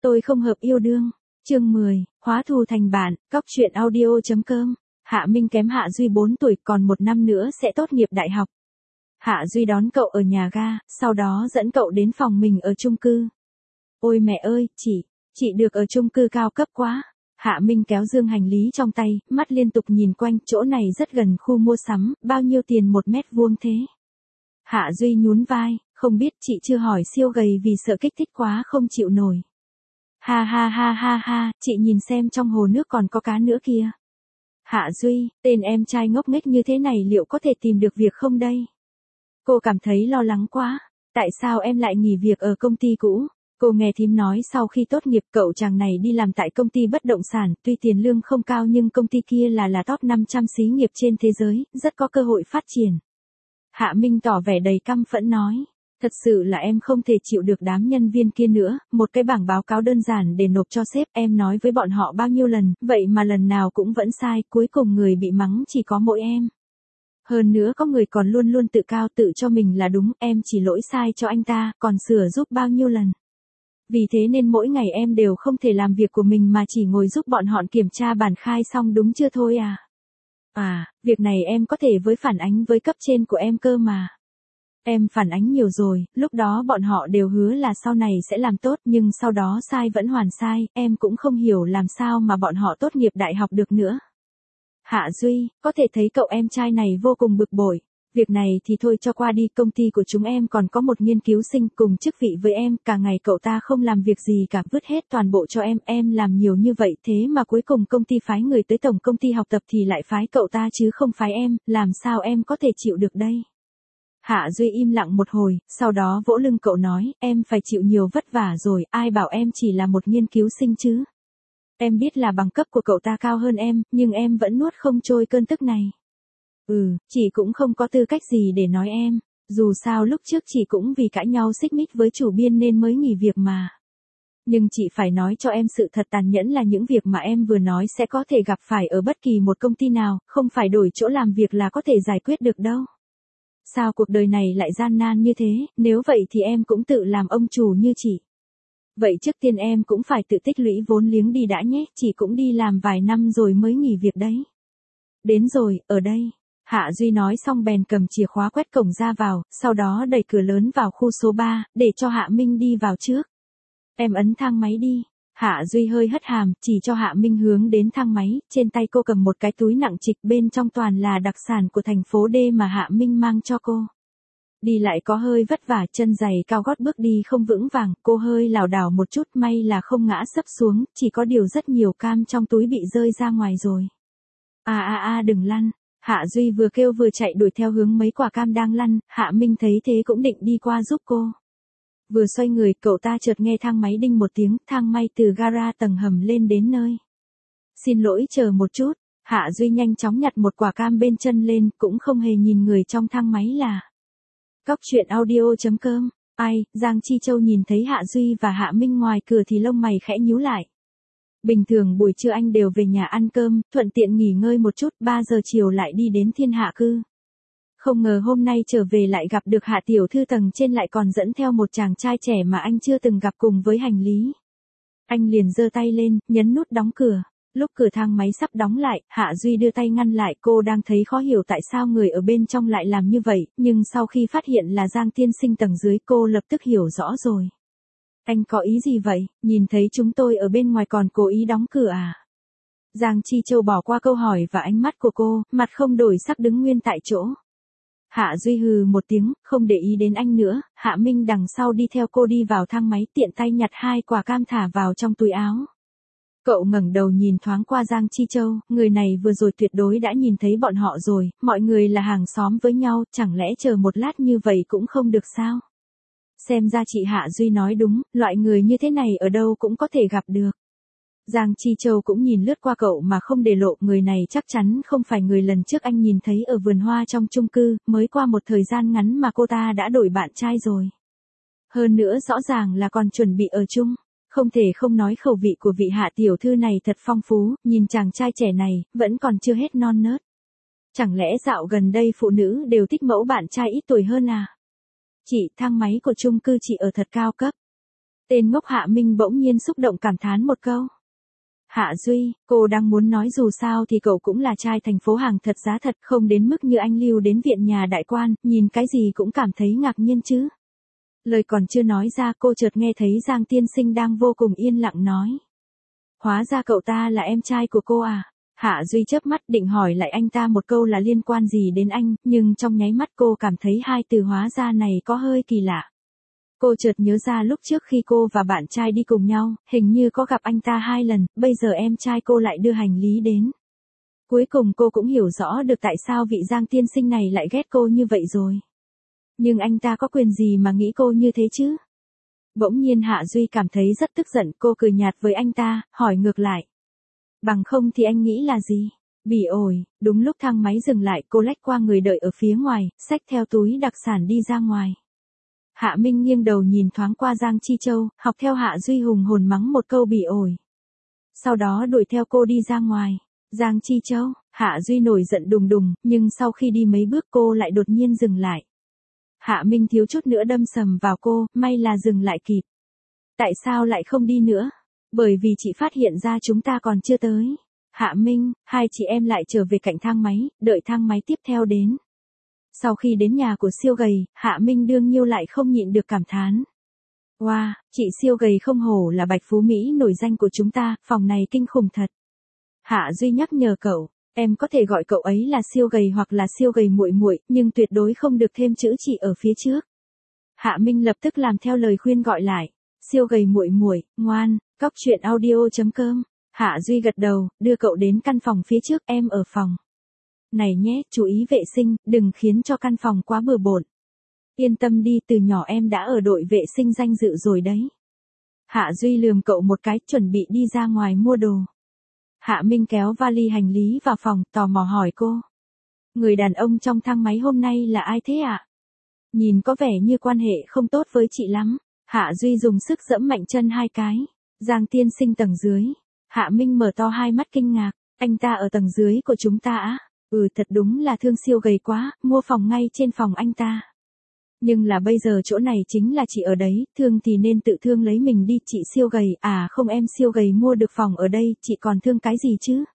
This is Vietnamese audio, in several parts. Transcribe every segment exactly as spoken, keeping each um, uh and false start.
Tôi không hợp yêu đương. Chương mười, hóa thù thành bạn, cóc truyện audio.com. Hạ Minh kém Hạ Duy bốn tuổi, còn một năm nữa sẽ tốt nghiệp đại học. Hạ Duy đón cậu ở nhà ga, sau đó dẫn cậu đến phòng mình ở chung cư. Ôi mẹ ơi, chị, chị được ở chung cư cao cấp quá. Hạ Minh kéo dương hành lý trong tay, mắt liên tục nhìn quanh, chỗ này rất gần khu mua sắm, bao nhiêu tiền một mét vuông thế? Hạ Duy nhún vai, không biết, chị chưa hỏi siêu gầy vì sợ kích thích quá không chịu nổi. Ha ha ha ha ha, chị nhìn xem trong hồ nước còn có cá nữa kìa. Hạ Duy, tên em trai ngốc nghếch như thế này liệu có thể tìm được việc không đây? Cô cảm thấy lo lắng quá. Tại sao em lại nghỉ việc ở công ty cũ? Cô nghe thím nói sau khi tốt nghiệp cậu chàng này đi làm tại công ty bất động sản, tuy tiền lương không cao nhưng công ty kia là là top năm trăm xí nghiệp trên thế giới, rất có cơ hội phát triển. Hạ Minh tỏ vẻ đầy căm phẫn nói. Thật sự là em không thể chịu được đám nhân viên kia nữa, một cái bảng báo cáo đơn giản để nộp cho sếp, em nói với bọn họ bao nhiêu lần, vậy mà lần nào cũng vẫn sai, cuối cùng người bị mắng chỉ có mỗi em. Hơn nữa có người còn luôn luôn tự cao tự cho mình là đúng, em chỉ lỗi sai cho anh ta, còn sửa giúp bao nhiêu lần. Vì thế nên mỗi ngày em đều không thể làm việc của mình mà chỉ ngồi giúp bọn họ kiểm tra bản khai xong đúng chưa thôi à. À, việc này em có thể với phản ánh với cấp trên của em cơ mà. Em phản ánh nhiều rồi, lúc đó bọn họ đều hứa là sau này sẽ làm tốt nhưng sau đó sai vẫn hoàn sai, em cũng không hiểu làm sao mà bọn họ tốt nghiệp đại học được nữa. Hạ Duy, có thể thấy cậu em trai này vô cùng bực bội. Việc này thì thôi cho qua đi, công ty của chúng em còn có một nghiên cứu sinh cùng chức vị với em, cả ngày cậu ta không làm việc gì cả, vứt hết toàn bộ cho em, em làm nhiều như vậy thế mà cuối cùng công ty phái người tới tổng công ty học tập thì lại phái cậu ta chứ không phái em, làm sao em có thể chịu được đây? Hạ Duy im lặng một hồi, sau đó vỗ lưng cậu nói, em phải chịu nhiều vất vả rồi, ai bảo em chỉ là một nghiên cứu sinh chứ? Em biết là bằng cấp của cậu ta cao hơn em, nhưng em vẫn nuốt không trôi cơn tức này. Ừ, chị cũng không có tư cách gì để nói em, dù sao lúc trước chị cũng vì cãi nhau xích mích với chủ biên nên mới nghỉ việc mà. Nhưng chị phải nói cho em sự thật tàn nhẫn là những việc mà em vừa nói sẽ có thể gặp phải ở bất kỳ một công ty nào, không phải đổi chỗ làm việc là có thể giải quyết được đâu. Sao cuộc đời này lại gian nan như thế, nếu vậy thì em cũng tự làm ông chủ như chị. Vậy trước tiên em cũng phải tự tích lũy vốn liếng đi đã nhé, chị cũng đi làm vài năm rồi mới nghỉ việc đấy. Đến rồi, ở đây. Hạ Duy nói xong bèn cầm chìa khóa quét cổng ra vào, sau đó đẩy cửa lớn vào khu số ba, để cho Hạ Minh đi vào trước. Em ấn thang máy đi. Hạ Duy hơi hất hàm, chỉ cho Hạ Minh hướng đến thang máy, trên tay cô cầm một cái túi nặng trịch, bên trong toàn là đặc sản của thành phố D mà Hạ Minh mang cho cô. Đi lại có hơi vất vả, chân giày cao gót bước đi không vững vàng, cô hơi lảo đảo một chút, may là không ngã sấp xuống, chỉ có điều rất nhiều cam trong túi bị rơi ra ngoài rồi. À à à đừng lăn. Hạ Duy vừa kêu vừa chạy đuổi theo hướng mấy quả cam đang lăn, Hạ Minh thấy thế cũng định đi qua giúp cô. Vừa xoay người, cậu ta chợt nghe thang máy đinh một tiếng, thang máy từ gara tầng hầm lên đến nơi. Xin lỗi chờ một chút, Hạ Duy nhanh chóng nhặt một quả cam bên chân lên, cũng không hề nhìn người trong thang máy là. Cóc truyện audio.com, ai, Giang Chi Châu nhìn thấy Hạ Duy và Hạ Minh ngoài cửa thì lông mày khẽ nhíu lại. Bình thường buổi trưa anh đều về nhà ăn cơm, thuận tiện nghỉ ngơi một chút, ba giờ chiều lại đi đến Thiên Hạ Cư. Không ngờ hôm nay trở về lại gặp được Hạ tiểu thư tầng trên lại còn dẫn theo một chàng trai trẻ mà anh chưa từng gặp cùng với hành lý. Anh liền giơ tay lên, nhấn nút đóng cửa. Lúc cửa thang máy sắp đóng lại, Hạ Duy đưa tay ngăn lại, cô đang thấy khó hiểu tại sao người ở bên trong lại làm như vậy, nhưng sau khi phát hiện là Giang tiên sinh tầng dưới cô lập tức hiểu rõ rồi. Anh có ý gì vậy, nhìn thấy chúng tôi ở bên ngoài còn cố ý đóng cửa à? Giang Chi Châu bỏ qua câu hỏi và ánh mắt của cô, mặt không đổi sắc đứng nguyên tại chỗ. Hạ Duy hừ một tiếng, không để ý đến anh nữa, Hạ Minh đằng sau đi theo cô đi vào thang máy, tiện tay nhặt hai quả cam thả vào trong túi áo. Cậu ngẩng đầu nhìn thoáng qua Giang Chi Châu, người này vừa rồi tuyệt đối đã nhìn thấy bọn họ rồi, mọi người là hàng xóm với nhau, chẳng lẽ chờ một lát như vậy cũng không được sao? Xem ra chị Hạ Duy nói đúng, loại người như thế này ở đâu cũng có thể gặp được. Giang Chi Châu cũng nhìn lướt qua cậu mà không để lộ, người này chắc chắn không phải người lần trước anh nhìn thấy ở vườn hoa trong chung cư, mới qua một thời gian ngắn mà cô ta đã đổi bạn trai rồi. Hơn nữa rõ ràng là còn chuẩn bị ở chung. Không thể không nói khẩu vị của vị Hạ tiểu thư này thật phong phú, nhìn chàng trai trẻ này, vẫn còn chưa hết non nớt. Chẳng lẽ dạo gần đây phụ nữ đều thích mẫu bạn trai ít tuổi hơn à? Chị, thang máy của chung cư chị ở thật cao cấp. Tên ngốc Hạ Minh bỗng nhiên xúc động cảm thán một câu. Hạ Duy, cô đang muốn nói dù sao thì cậu cũng là trai thành phố hàng thật giá thật, không đến mức như anh lưu đến viện nhà đại quan, nhìn cái gì cũng cảm thấy ngạc nhiên chứ. Lời còn chưa nói ra cô chợt nghe thấy Giang tiên sinh đang vô cùng yên lặng nói. Hóa ra cậu ta là em trai của cô à? Hạ Duy chớp mắt định hỏi lại anh ta một câu là liên quan gì đến anh, nhưng trong nháy mắt cô cảm thấy hai từ hóa ra này có hơi kỳ lạ. Cô chợt nhớ ra lúc trước khi cô và bạn trai đi cùng nhau, hình như có gặp anh ta hai lần, bây giờ em trai cô lại đưa hành lý đến. Cuối cùng cô cũng hiểu rõ được tại sao vị Giang tiên sinh này lại ghét cô như vậy rồi. Nhưng anh ta có quyền gì mà nghĩ cô như thế chứ? Bỗng nhiên Hạ Duy cảm thấy rất tức giận, cô cười nhạt với anh ta, hỏi ngược lại. Bằng không thì anh nghĩ là gì? Bỉ ổi, đúng lúc thang máy dừng lại cô lách qua người đợi ở phía ngoài, xách theo túi đặc sản đi ra ngoài. Hạ Minh nghiêng đầu nhìn thoáng qua Giang Chi Châu, học theo Hạ Duy hùng hồn mắng một câu bỉ ổi. Sau đó đuổi theo cô đi ra ngoài. Giang Chi Châu, Hạ Duy nổi giận đùng đùng, nhưng sau khi đi mấy bước cô lại đột nhiên dừng lại. Hạ Minh thiếu chút nữa đâm sầm vào cô, may là dừng lại kịp. Tại sao lại không đi nữa? Bởi vì chị phát hiện ra chúng ta còn chưa tới. Hạ Minh, hai chị em lại trở về cạnh thang máy, đợi thang máy tiếp theo đến. Sau khi đến nhà của siêu gầy, Hạ Minh đương nhiêu lại không nhịn được cảm thán. Wow, chị siêu gầy không hổ là bạch phú Mỹ nổi danh của chúng ta, phòng này kinh khủng thật. Hạ Duy nhắc nhở cậu, em có thể gọi cậu ấy là siêu gầy hoặc là siêu gầy muội muội, nhưng tuyệt đối không được thêm chữ chị ở phía trước. Hạ Minh lập tức làm theo lời khuyên gọi lại, siêu gầy muội muội, ngoan, cóc truyện audio chấm com. Hạ Duy gật đầu, đưa cậu đến căn phòng phía trước, em ở phòng này nhé, chú ý vệ sinh, đừng khiến cho căn phòng quá bừa bộn. Yên tâm đi, từ nhỏ em đã ở đội vệ sinh danh dự rồi đấy. Hạ Duy lườm cậu một cái, chuẩn bị đi ra ngoài mua đồ. Hạ Minh kéo vali hành lý vào phòng, tò mò hỏi cô. Người đàn ông trong thang máy hôm nay là ai thế ạ? À? Nhìn có vẻ như quan hệ không tốt với chị lắm. Hạ Duy dùng sức giẫm mạnh chân hai cái. Giang tiên sinh tầng dưới. Hạ Minh mở to hai mắt kinh ngạc. Anh ta ở tầng dưới của chúng ta á? Ừ, thật đúng là thương siêu gầy quá, mua phòng ngay trên phòng anh ta. Nhưng là bây giờ chỗ này chính là chị ở đấy, thương thì nên tự thương lấy mình đi, chị siêu gầy, à không em siêu gầy mua được phòng ở đây, chị còn thương cái gì chứ?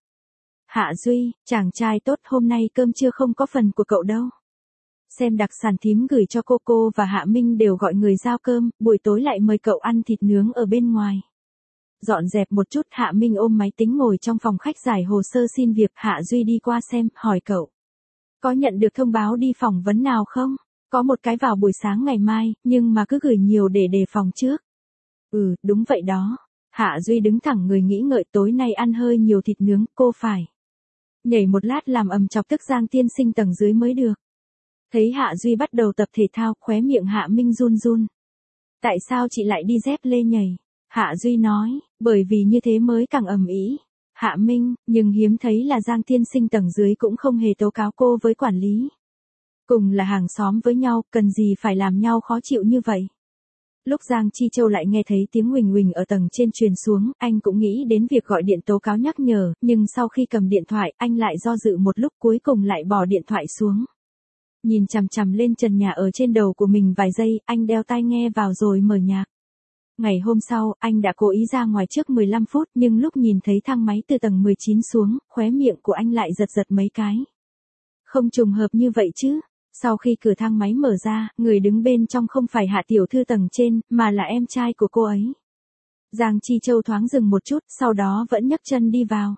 Hạ Duy, chàng trai tốt, hôm nay cơm trưa không có phần của cậu đâu. Xem đặc sản thím gửi cho cô cô và Hạ Minh đều gọi người giao cơm, buổi tối lại mời cậu ăn thịt nướng ở bên ngoài. Dọn dẹp một chút, Hạ Minh ôm máy tính ngồi trong phòng khách giải hồ sơ xin việc. Hạ Duy đi qua xem, hỏi cậu. Có nhận được thông báo đi phỏng vấn nào không? Có một cái vào buổi sáng ngày mai, nhưng mà cứ gửi nhiều để đề phòng trước. Ừ, đúng vậy đó. Hạ Duy đứng thẳng người nghĩ ngợi, tối nay ăn hơi nhiều thịt nướng, cô phải nhảy một lát làm ầm chọc tức Giang tiên sinh tầng dưới mới được. Thấy Hạ Duy bắt đầu tập thể thao, khóe miệng Hạ Minh run run. Tại sao chị lại đi dép lê nhảy? Hạ Duy nói, bởi vì như thế mới càng ầm ĩ. Hạ Minh, nhưng hiếm thấy là Giang tiên sinh tầng dưới cũng không hề tố cáo cô với quản lý. Cùng là hàng xóm với nhau, cần gì phải làm nhau khó chịu như vậy. Lúc Giang Chi Châu lại nghe thấy tiếng huỳnh huỳnh ở tầng trên truyền xuống, anh cũng nghĩ đến việc gọi điện tố cáo nhắc nhở, nhưng sau khi cầm điện thoại, anh lại do dự một lúc, cuối cùng lại bỏ điện thoại xuống. Nhìn chằm chằm lên trần nhà ở trên đầu của mình vài giây, anh đeo tai nghe vào rồi mở nhạc. Ngày hôm sau, anh đã cố ý ra ngoài trước mười lăm phút, nhưng lúc nhìn thấy thang máy từ tầng mười chín xuống, khóe miệng của anh lại giật giật mấy cái. Không trùng hợp như vậy chứ. Sau khi cửa thang máy mở ra, người đứng bên trong không phải Hạ tiểu thư tầng trên, mà là em trai của cô ấy. Giang Chi Châu thoáng dừng một chút, sau đó vẫn nhấc chân đi vào.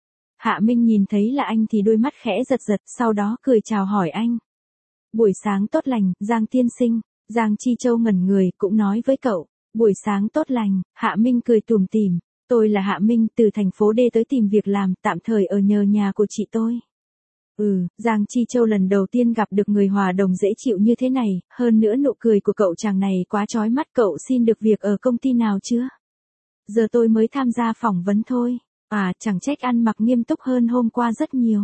Hạ Minh nhìn thấy là anh thì đôi mắt khẽ giật giật, sau đó cười chào hỏi anh. Buổi sáng tốt lành, Giang tiên sinh. Giang Chi Châu ngẩn người, cũng nói với cậu. Buổi sáng tốt lành. Hạ Minh cười tủm tỉm. Tôi là Hạ Minh, từ thành phố D tới tìm việc làm, tạm thời ở nhờ nhà của chị tôi. Ừ, Giang Chi Châu lần đầu tiên gặp được người hòa đồng dễ chịu như thế này, hơn nữa nụ cười của cậu chàng này quá chói mắt. Cậu xin được việc ở công ty nào chưa? Giờ tôi mới tham gia phỏng vấn thôi. À, chẳng trách ăn mặc nghiêm túc hơn hôm qua rất nhiều.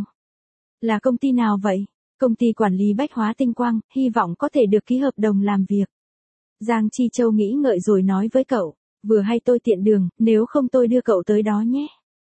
Là công ty nào vậy? Công ty quản lý bách hóa tinh quang, hy vọng có thể được ký hợp đồng làm việc. Giang Chi Châu nghĩ ngợi rồi nói với cậu, vừa hay tôi tiện đường, nếu không tôi đưa cậu tới đó nhé.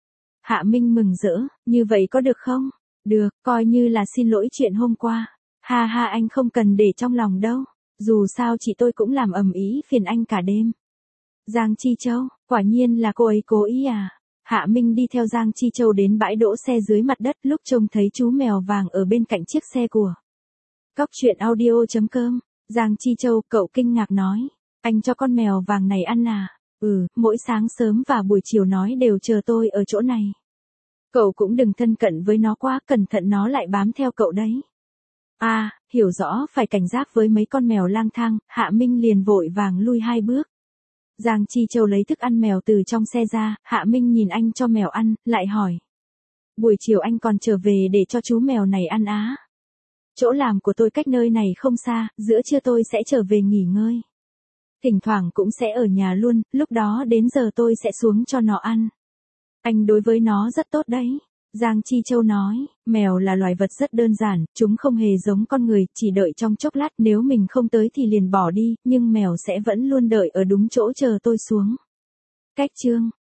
Hạ Minh mừng rỡ, như vậy có được không? Được, coi như là xin lỗi chuyện hôm qua. Ha ha, anh không cần để trong lòng đâu. Dù sao chị tôi cũng làm ầm ĩ phiền anh cả đêm. Giang Chi Châu, quả nhiên là cô ấy cố ý à? Hạ Minh đi theo Giang Chi Châu đến bãi đỗ xe dưới mặt đất lúc trông thấy chú mèo vàng ở bên cạnh chiếc xe của. Cóc truyện audio chấm com. Giang Chi Châu, cậu kinh ngạc nói. Anh cho con mèo vàng này ăn à? Ừ, mỗi sáng sớm và buổi chiều nói đều chờ tôi ở chỗ này. Cậu cũng đừng thân cận với nó quá, cẩn thận nó lại bám theo cậu đấy. À, hiểu rõ, phải cảnh giác với mấy con mèo lang thang. Hạ Minh liền vội vàng lui hai bước. Giang Chi Châu lấy thức ăn mèo từ trong xe ra, Hạ Minh nhìn anh cho mèo ăn, lại hỏi. Buổi chiều anh còn trở về để cho chú mèo này ăn á? Chỗ làm của tôi cách nơi này không xa, giữa trưa tôi sẽ trở về nghỉ ngơi. Thỉnh thoảng cũng sẽ ở nhà luôn, lúc đó đến giờ tôi sẽ xuống cho nó ăn. Anh đối với nó rất tốt đấy. Giang Chi Châu nói, mèo là loài vật rất đơn giản, chúng không hề giống con người, chỉ đợi trong chốc lát, nếu mình không tới thì liền bỏ đi, nhưng mèo sẽ vẫn luôn đợi ở đúng chỗ chờ tôi xuống. Cách chương